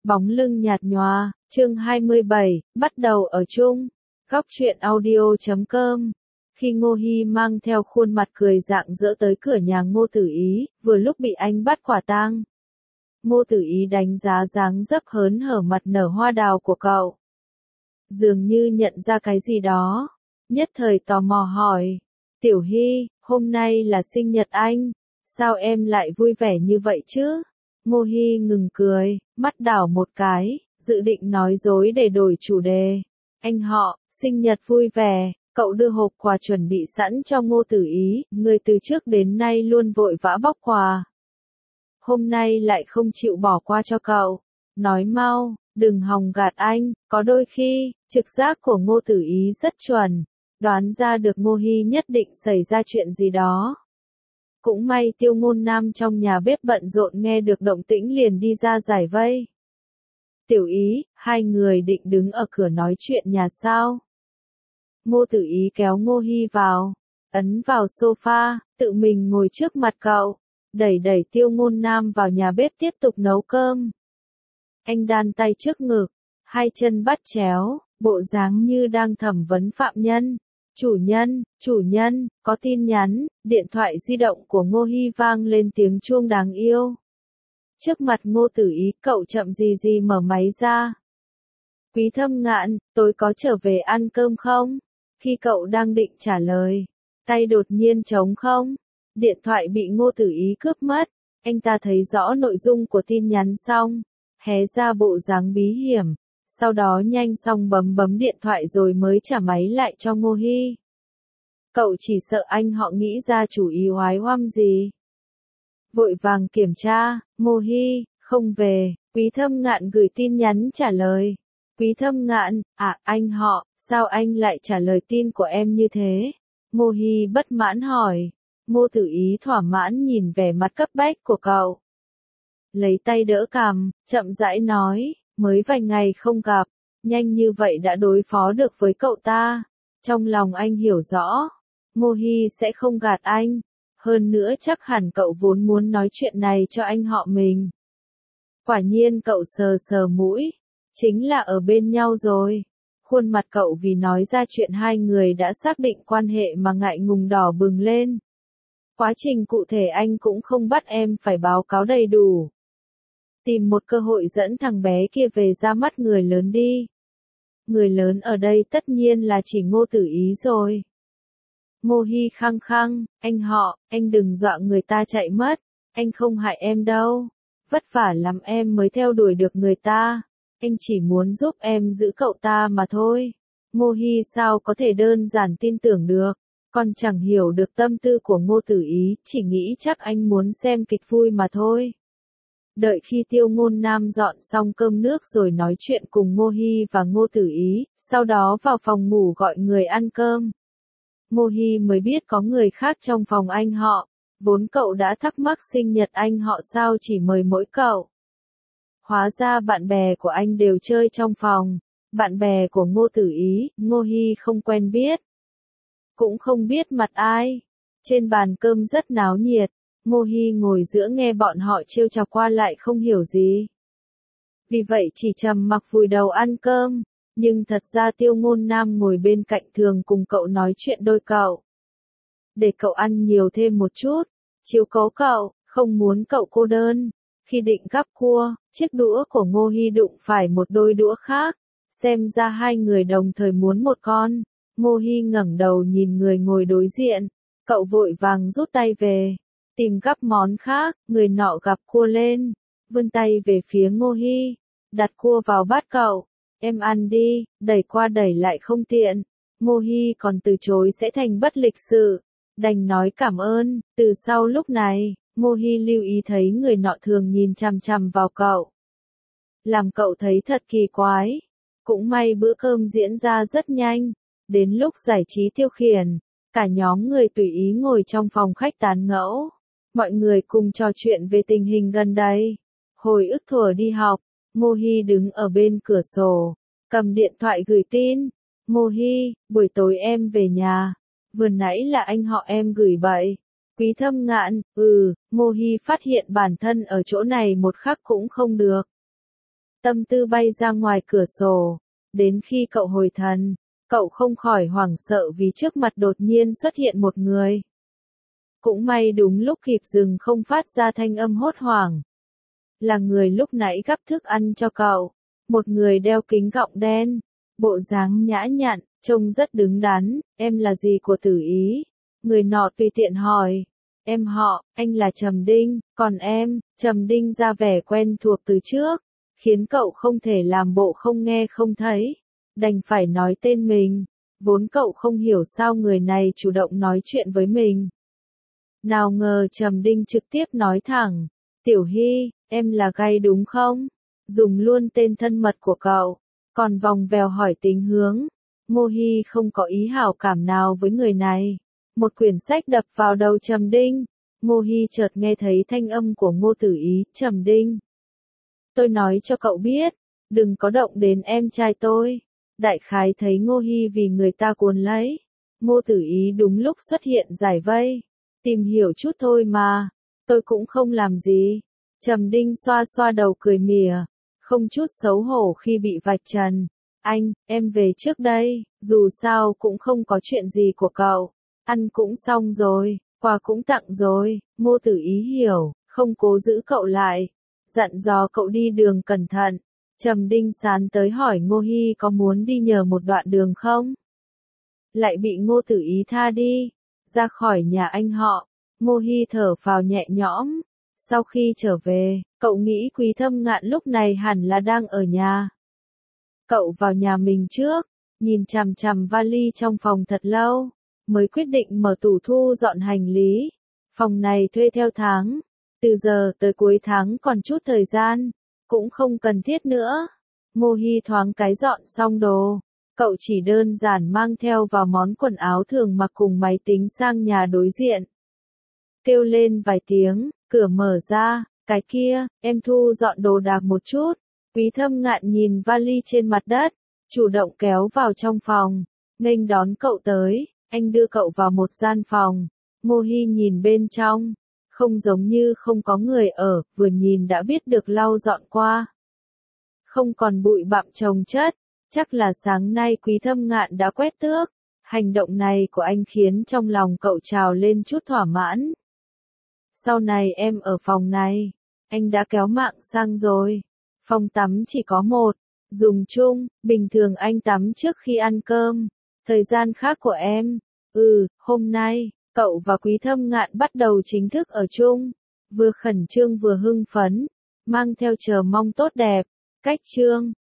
Bóng lưng nhạt nhòa, chương 27, bắt đầu ở chung. Góc truyện audio.com. Khi Ngô Hi mang theo khuôn mặt cười rạng rỡ tới cửa nhà Ngô Tử Ý, vừa lúc bị anh bắt quả tang. Ngô Tử Ý đánh giá dáng dấp hớn hở mặt nở hoa đào của cậu. Dường như nhận ra cái gì đó, nhất thời tò mò hỏi. Tiểu Hi, hôm nay là sinh nhật anh, sao em lại vui vẻ như vậy chứ? Ngô Hi ngừng cười, mắt đảo một cái, dự định nói dối để đổi chủ đề. Anh họ, sinh nhật vui vẻ, cậu đưa hộp quà chuẩn bị sẵn cho Ngô Tử Ý, người từ trước đến nay luôn vội vã bóc quà. Hôm nay lại không chịu bỏ qua cho cậu. Nói mau, đừng hòng gạt anh, có đôi khi, trực giác của Ngô Tử Ý rất chuẩn, đoán ra được Ngô Hi nhất định xảy ra chuyện gì đó. Cũng may Tiêu Ngôn Nam trong nhà bếp bận rộn nghe được động tĩnh liền đi ra giải vây. Tiểu Ý, hai người định đứng ở cửa nói chuyện nhà sao? Ngô Tử Ý kéo Ngô Hi vào, ấn vào sofa, tự mình ngồi trước mặt cậu, đẩy Tiêu Ngôn Nam vào nhà bếp tiếp tục nấu cơm. Anh đan tay trước ngực, hai chân bắt chéo, bộ dáng như đang thẩm vấn phạm nhân. Chủ nhân, có tin nhắn, điện thoại di động của Ngô Hi vang lên tiếng chuông đáng yêu. Trước mặt Ngô Tử Ý, cậu chậm gì mở máy ra. Quý Thâm Ngạn, tối có trở về ăn cơm không? Khi cậu đang định trả lời, tay đột nhiên trống không. Điện thoại bị Ngô Tử Ý cướp mất, anh ta thấy rõ nội dung của tin nhắn xong, hé ra bộ dáng bí hiểm. Sau đó nhanh xong bấm điện thoại rồi mới trả máy lại cho Ngô Hi. Cậu chỉ sợ anh họ nghĩ ra chủ ý oái oăm gì. Vội vàng kiểm tra, Ngô Hi, không về, Quý Thâm Ngạn gửi tin nhắn trả lời. Quý Thâm Ngạn, anh họ, sao anh lại trả lời tin của em như thế? Ngô Hi bất mãn hỏi. Ngô Tử Ý thỏa mãn nhìn vẻ mặt cấp bách của cậu. Lấy tay đỡ cằm, chậm rãi nói. Mới vài ngày không gặp, nhanh như vậy đã đối phó được với cậu ta. Trong lòng anh hiểu rõ, Ngô Hi sẽ không gạt anh. Hơn nữa chắc hẳn cậu vốn muốn nói chuyện này cho anh họ mình. Quả nhiên cậu sờ mũi, chính là ở bên nhau rồi. Khuôn mặt cậu vì nói ra chuyện hai người đã xác định quan hệ mà ngại ngùng đỏ bừng lên. Quá trình cụ thể anh cũng không bắt em phải báo cáo đầy đủ. Tìm một cơ hội dẫn thằng bé kia về ra mắt người lớn đi. Người lớn ở đây tất nhiên là chỉ Ngô Tử Ý rồi. Ngô Hi khăng khăng, anh họ, anh đừng dọa người ta chạy mất, anh không hại em đâu. Vất vả lắm em mới theo đuổi được người ta, anh chỉ muốn giúp em giữ cậu ta mà thôi. Ngô Hi sao có thể đơn giản tin tưởng được, còn chẳng hiểu được tâm tư của Ngô Tử Ý, chỉ nghĩ chắc anh muốn xem kịch vui mà thôi. Đợi khi Tiêu Ngôn Nam dọn xong cơm nước rồi nói chuyện cùng Ngô Hi và Ngô Tử Ý, sau đó vào phòng ngủ gọi người ăn cơm. Ngô Hi mới biết có người khác trong phòng anh họ, vốn cậu đã thắc mắc sinh nhật anh họ sao chỉ mời mỗi cậu. Hóa ra bạn bè của anh đều chơi trong phòng, bạn bè của Ngô Tử Ý, Ngô Hi không quen biết. Cũng không biết mặt ai, trên bàn cơm rất náo nhiệt. Ngô Hi ngồi giữa nghe bọn họ trêu chọc qua lại không hiểu gì. Vì vậy chỉ trầm mặc vùi đầu ăn cơm, nhưng thật ra Tiêu Ngôn Nam ngồi bên cạnh thường cùng cậu nói chuyện đôi cậu. Để cậu ăn nhiều thêm một chút, chiếu cố cậu, không muốn cậu cô đơn. Khi định gắp cua, chiếc đũa của Ngô Hi đụng phải một đôi đũa khác, xem ra hai người đồng thời muốn một con. Ngô Hi ngẩng đầu nhìn người ngồi đối diện, cậu vội vàng rút tay về. Tìm gắp món khác, người nọ gắp cua lên, vươn tay về phía Ngô Hi, đặt cua vào bát cậu, em ăn đi, đẩy qua đẩy lại không tiện. Ngô Hi còn từ chối sẽ thành bất lịch sự, đành nói cảm ơn. Từ sau lúc này, Ngô Hi lưu ý thấy người nọ thường nhìn chằm chằm vào cậu, làm cậu thấy thật kỳ quái. Cũng may bữa cơm diễn ra rất nhanh, đến lúc giải trí tiêu khiển, cả nhóm người tùy ý ngồi trong phòng khách tán gẫu. Mọi người cùng trò chuyện về tình hình gần đây. Hồi ức thuở đi học, Ngô Hi đứng ở bên cửa sổ, cầm điện thoại gửi tin. Ngô Hi, buổi tối em về nhà. Vừa nãy là anh họ em gửi vậy. Quý Thâm Ngạn, Ngô Hi phát hiện bản thân ở chỗ này một khắc cũng không được. tâm tư bay ra ngoài cửa sổ. Đến khi cậu hồi thần, cậu không khỏi hoảng sợ vì trước mặt đột nhiên xuất hiện một người. Cũng may đúng lúc kịp dừng không phát ra thanh âm hốt hoảng. Là người lúc nãy gắp thức ăn cho cậu. Một người đeo kính gọng đen, bộ dáng nhã nhặn, trông rất đứng đắn. Em là gì của Tử Ý? Người nọ tùy tiện hỏi. Em họ, anh là Trầm Đinh, còn em, Trầm Đinh ra vẻ quen thuộc từ trước, khiến cậu không thể làm bộ không nghe không thấy, đành phải nói tên mình. Vốn cậu không hiểu sao người này chủ động nói chuyện với mình. Nào ngờ Trầm Đinh trực tiếp nói thẳng, Tiểu Hy, em là gay đúng không? Dùng luôn tên thân mật của cậu, còn vòng vèo hỏi tình hướng. Ngô Hy không có ý hảo cảm nào với người này. Một quyển sách đập vào đầu Trầm Đinh. Ngô Hy chợt nghe thấy thanh âm của Ngô Tử Ý. Trầm Đinh, tôi nói cho cậu biết, đừng có động đến em trai tôi. Đại khái thấy Ngô Hy vì người ta cuốn lấy. Ngô Tử Ý đúng lúc xuất hiện giải vây. Tìm hiểu chút thôi mà, tôi cũng không làm gì. Trầm Đinh xoa xoa đầu cười mỉa, không chút xấu hổ khi bị vạch trần. Anh, em về trước đây, dù sao cũng không có chuyện gì của cậu. Ăn cũng xong rồi, quà cũng tặng rồi. Ngô Tử Ý hiểu, không cố giữ cậu lại. Dặn dò cậu đi đường cẩn thận. Trầm Đinh sán tới hỏi Ngô Hy có muốn đi nhờ một đoạn đường không? Lại bị Ngô Tử Ý tha đi. Ra khỏi nhà anh họ, Ngô Hy thở phào nhẹ nhõm. Sau khi trở về, cậu nghĩ Quý Thâm Ngạn lúc này hẳn là đang ở nhà. Cậu vào nhà mình trước, nhìn chằm chằm vali trong phòng thật lâu, mới quyết định mở tủ thu dọn hành lý. Phòng này thuê theo tháng, từ giờ tới cuối tháng còn chút thời gian, cũng không cần thiết nữa. Ngô Hy thoáng cái dọn xong đồ, cậu chỉ đơn giản mang theo vào món quần áo thường mặc cùng máy tính sang nhà đối diện. Kêu lên vài tiếng, cửa mở ra, cái kia, em thu dọn đồ đạc một chút. Quý Thâm Ngạn nhìn vali trên mặt đất, chủ động kéo vào trong phòng, nghênh đón cậu tới. Anh đưa cậu vào một gian phòng. Ngô Hy nhìn bên trong, không giống như không có người ở, vừa nhìn đã biết được lau dọn qua. Không còn bụi bặm chồng chất, chắc là sáng nay Quý Thâm Ngạn đã quét tước. Hành động này của anh khiến trong lòng cậu trào lên chút thỏa mãn. Sau này em ở phòng này, anh đã kéo mạng sang rồi. Phòng tắm chỉ có một, dùng chung, bình thường anh tắm trước khi ăn cơm. Thời gian khác của em, hôm nay, cậu và Quý Thâm Ngạn bắt đầu chính thức ở chung. Vừa khẩn trương vừa hưng phấn, mang theo chờ mong tốt đẹp. Cách chương